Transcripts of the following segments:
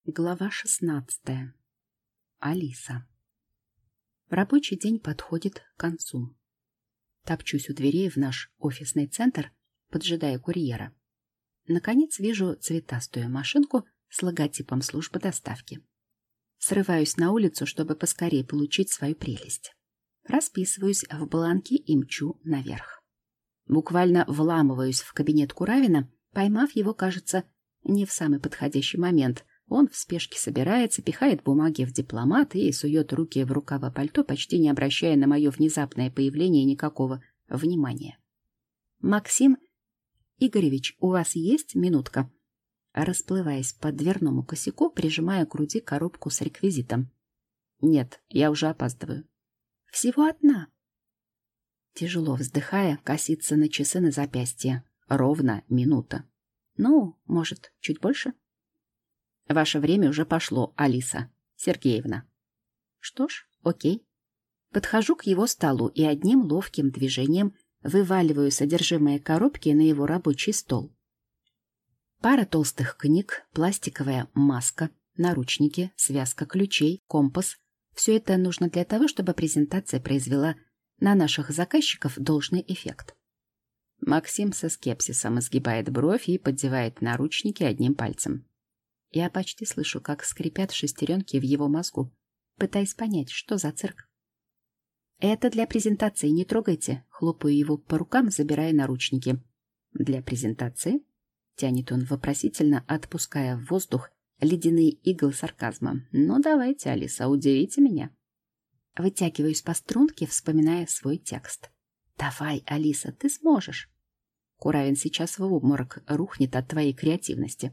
Глава 16. Алиса. Рабочий день подходит к концу. Топчусь у дверей в наш офисный центр, поджидая курьера. Наконец вижу цветастую машинку с логотипом службы доставки. Срываюсь на улицу, чтобы поскорее получить свою прелесть. Расписываюсь в бланке и мчу наверх. Буквально вламываюсь в кабинет Куравина, поймав его, кажется, не в самый подходящий момент. Он в спешке собирается, пихает бумаги в дипломат и сует руки в рукава пальто, почти не обращая на мое внезапное появление никакого внимания. «Максим Игоревич, у вас есть минутка?» Расплываясь по дверному косяку, прижимая к груди коробку с реквизитом. «Нет, я уже опаздываю». «Всего одна». Тяжело вздыхая, косится на часы на запястье. Ровно минута. «Ну, может, чуть больше?» «Ваше время уже пошло, Алиса Сергеевна». Что ж, окей. Подхожу к его столу и одним ловким движением вываливаю содержимое коробки на его рабочий стол. Пара толстых книг, пластиковая маска, наручники, связка ключей, компас. Все это нужно для того, чтобы презентация произвела на наших заказчиков должный эффект. Максим со скепсисом изгибает бровь и поддевает наручники одним пальцем. Я почти слышу, как скрипят шестеренки в его мозгу, пытаясь понять, что за цирк. «Это для презентации, не трогайте», — хлопаю его по рукам, забирая наручники. «Для презентации?» — тянет он вопросительно, отпуская в воздух ледяные иглы сарказма. «Ну, давайте, Алиса, удивите меня». Вытягиваюсь по струнке, вспоминая свой текст. «Давай, Алиса, ты сможешь». Куравин сейчас в обморок рухнет от твоей креативности.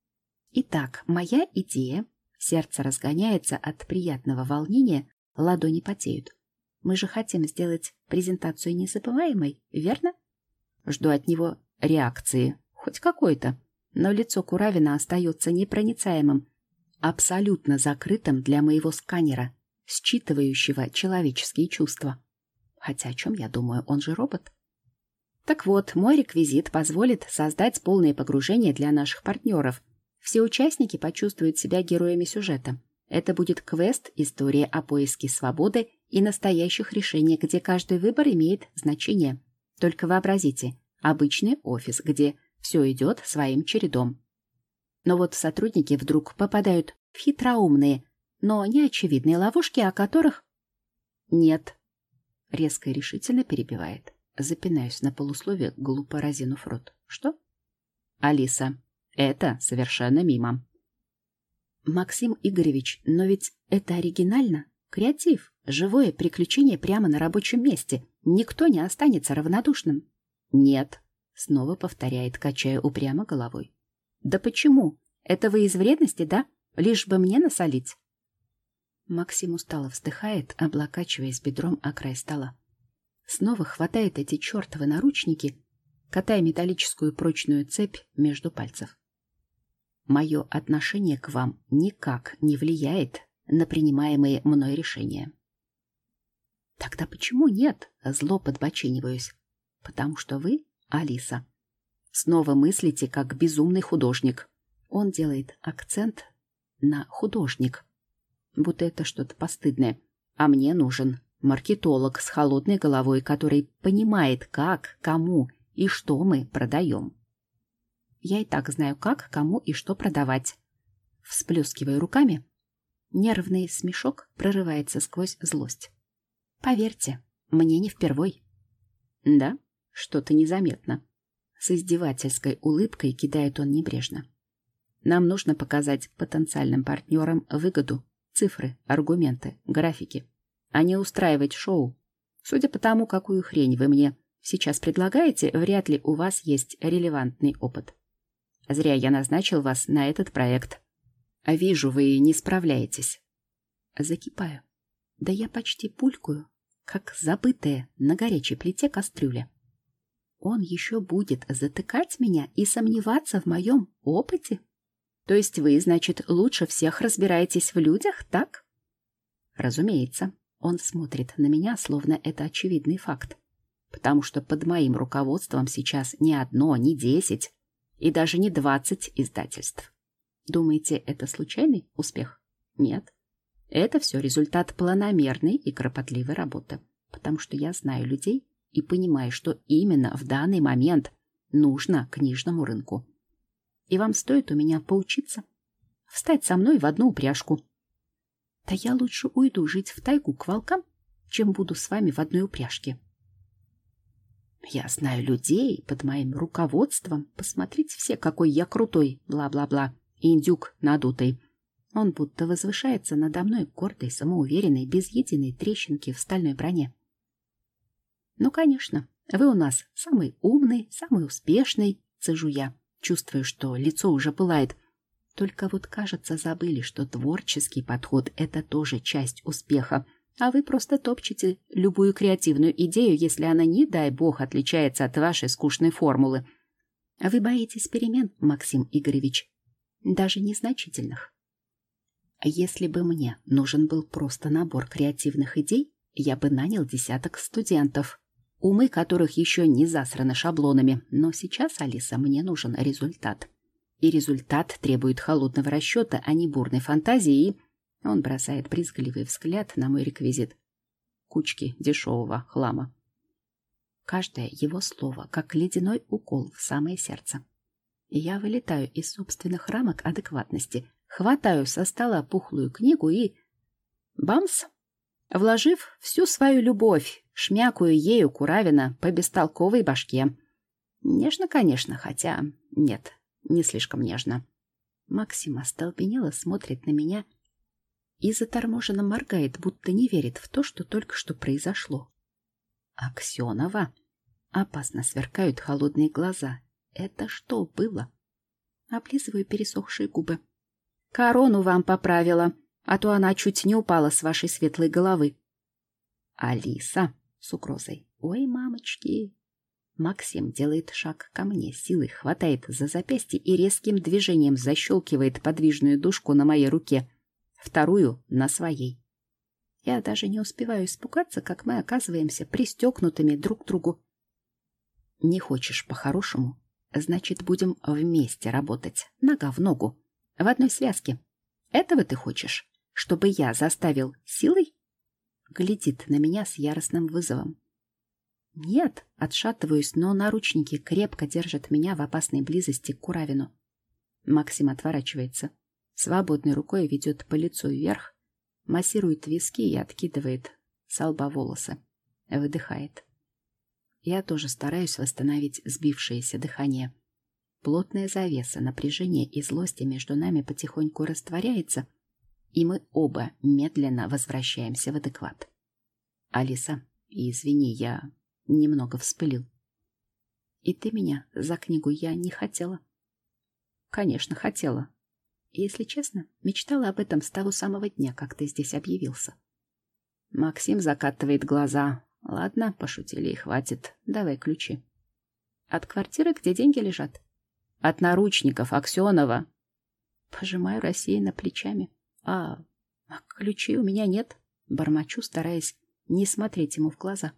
Итак, моя идея. Сердце разгоняется от приятного волнения, ладони потеют. Мы же хотим сделать презентацию незабываемой, верно? Жду от него реакции, хоть какой-то, но лицо Куравина остается непроницаемым, абсолютно закрытым для моего сканера, считывающего человеческие чувства. Хотя о чем я думаю, он же робот. Так вот, мой реквизит позволит создать полное погружение для наших партнеров. Все участники почувствуют себя героями сюжета. Это будет квест, история о поиске свободы и настоящих решений, где каждый выбор имеет значение. Только вообразите, обычный офис, где все идет своим чередом. Но вот сотрудники вдруг попадают в хитроумные, но неочевидные ловушки, о которых... Нет. Резко и решительно перебивает. Запинаюсь на полусловие, глупо разинув рот. Что? Алиса. Это совершенно мимо. Максим Игоревич, но ведь это оригинально. Креатив, живое приключение прямо на рабочем месте. Никто не останется равнодушным. Нет, снова повторяет, качая упрямо головой. Да почему? Это вы из вредности, да? Лишь бы мне насолить. Максим устало вздыхает, облокачиваясь бедром о край стола. Снова хватает эти чертовы наручники, катая металлическую прочную цепь между пальцев. Мое отношение к вам никак не влияет на принимаемые мной решения. Тогда почему нет? Зло подбочениваюсь. Потому что вы, Алиса, снова мыслите как безумный художник. Он делает акцент на художник, будто это что-то постыдное. А мне нужен маркетолог с холодной головой, который понимает, как, кому и что мы продаем. Я и так знаю, как, кому и что продавать. Всплескиваю руками. Нервный смешок прорывается сквозь злость. Поверьте, мне не впервой. Да, что-то незаметно. С издевательской улыбкой кидает он небрежно. Нам нужно показать потенциальным партнерам выгоду, цифры, аргументы, графики, а не устраивать шоу. Судя по тому, какую хрень вы мне сейчас предлагаете, вряд ли у вас есть релевантный опыт. Зря я назначил вас на этот проект. Вижу, вы не справляетесь. Закипаю. Да я почти пулькаю, как забытая на горячей плите кастрюля. Он еще будет затыкать меня и сомневаться в моем опыте? То есть вы, значит, лучше всех разбираетесь в людях, так? Разумеется. Он смотрит на меня, словно это очевидный факт. Потому что под моим руководством сейчас не одно, не 10 и даже не 20 издательств. Думаете, это случайный успех? Нет. Это все результат планомерной и кропотливой работы. Потому что я знаю людей и понимаю, что именно в данный момент нужно книжному рынку. И вам стоит у меня поучиться. Встать со мной в одну упряжку. Да я лучше уйду жить в тайгу к волкам, чем буду с вами в одной упряжке. Я знаю людей под моим руководством. Посмотрите все, какой я крутой, бла-бла-бла. Индюк надутый. Он будто возвышается надо мной, гордый, самоуверенный, без единой трещинки в стальной броне. Ну, конечно, вы у нас самый умный, самый успешный, цежу я, чувствую, что лицо уже пылает. Только вот, кажется, забыли, что творческий подход — это тоже часть успеха. А вы просто топчете любую креативную идею, если она, не дай бог, отличается от вашей скучной формулы. Вы боитесь перемен, Максим Игоревич, даже незначительных. Если бы мне нужен был просто набор креативных идей, я бы нанял десяток студентов, умы которых еще не засраны шаблонами. Но сейчас, Алиса, мне нужен результат. И результат требует холодного расчета, а не бурной фантазии. И он бросает брезгливый взгляд на мой реквизит. Кучки дешевого хлама. Каждое его слово, как ледяной укол в самое сердце. Я вылетаю из собственных рамок адекватности, хватаю со стола пухлую книгу и... Бамс! Вложив всю свою любовь, шмякаю ею Куравина по бестолковой башке. Нежно, конечно, хотя... Нет, не слишком нежно. Максим остолбенело смотрит на меня и заторможенно моргает, будто не верит в то, что только что произошло. Аксенова! Опасно сверкают холодные глаза. Это что было? Облизываю пересохшие губы. Корону вам поправила, а то она чуть не упала с вашей светлой головы. Алиса с угрозой. Ой, мамочки. Максим делает шаг ко мне, силой хватает за запястье и резким движением защелкивает подвижную дужку на моей руке, вторую на своей. Я даже не успеваю испугаться, как мы оказываемся пристегнутыми друг к другу. Не хочешь по-хорошему? Значит, будем вместе работать, нога в ногу, в одной связке. Этого ты хочешь? Чтобы я заставил силой? Глядит на меня с яростным вызовом. Нет, отшатываюсь, но наручники крепко держат меня в опасной близости к Куравину. Максим отворачивается. Свободной рукой ведет по лицу вверх, массирует виски и откидывает со лба волосы. Выдыхает. Я тоже стараюсь восстановить сбившееся дыхание. Плотная завеса напряжения и злости между нами потихоньку растворяется, и мы оба медленно возвращаемся в адекват. Алиса, извини, я немного вспылил. И ты меня за книгу я не хотела. Конечно, хотела. Если честно, мечтала об этом с того самого дня, как ты здесь объявился. Максим закатывает глаза. Ладно, пошутили и хватит. Давай ключи. От квартиры, где деньги лежат? От наручников Аксенова. Пожимаю рассеянно плечами. А ключей у меня нет. Бормочу, стараясь не смотреть ему в глаза.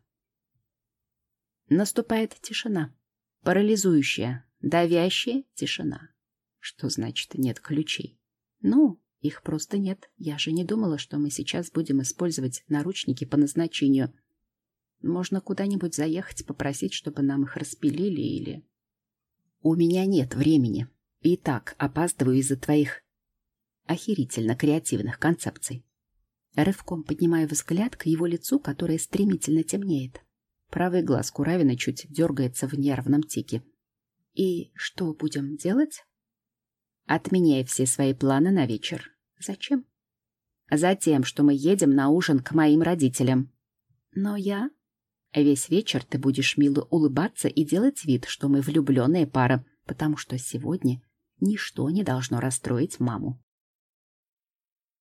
Наступает тишина. Парализующая, давящая тишина. Что значит нет ключей? Ну, их просто нет. Я же не думала, что мы сейчас будем использовать наручники по назначению. Можно куда-нибудь заехать, попросить, чтобы нам их распилили или... У меня нет времени. И так опаздываю из-за твоих охерительно креативных концепций. Рывком поднимаю взгляд к его лицу, которое стремительно темнеет. Правый глаз Куравина чуть дергается в нервном тике. И что будем делать? Отменяй все свои планы на вечер. Зачем? Затем, что мы едем на ужин к моим родителям. Но я... Весь вечер ты будешь мило улыбаться и делать вид, что мы влюбленная пара, потому что сегодня ничто не должно расстроить маму.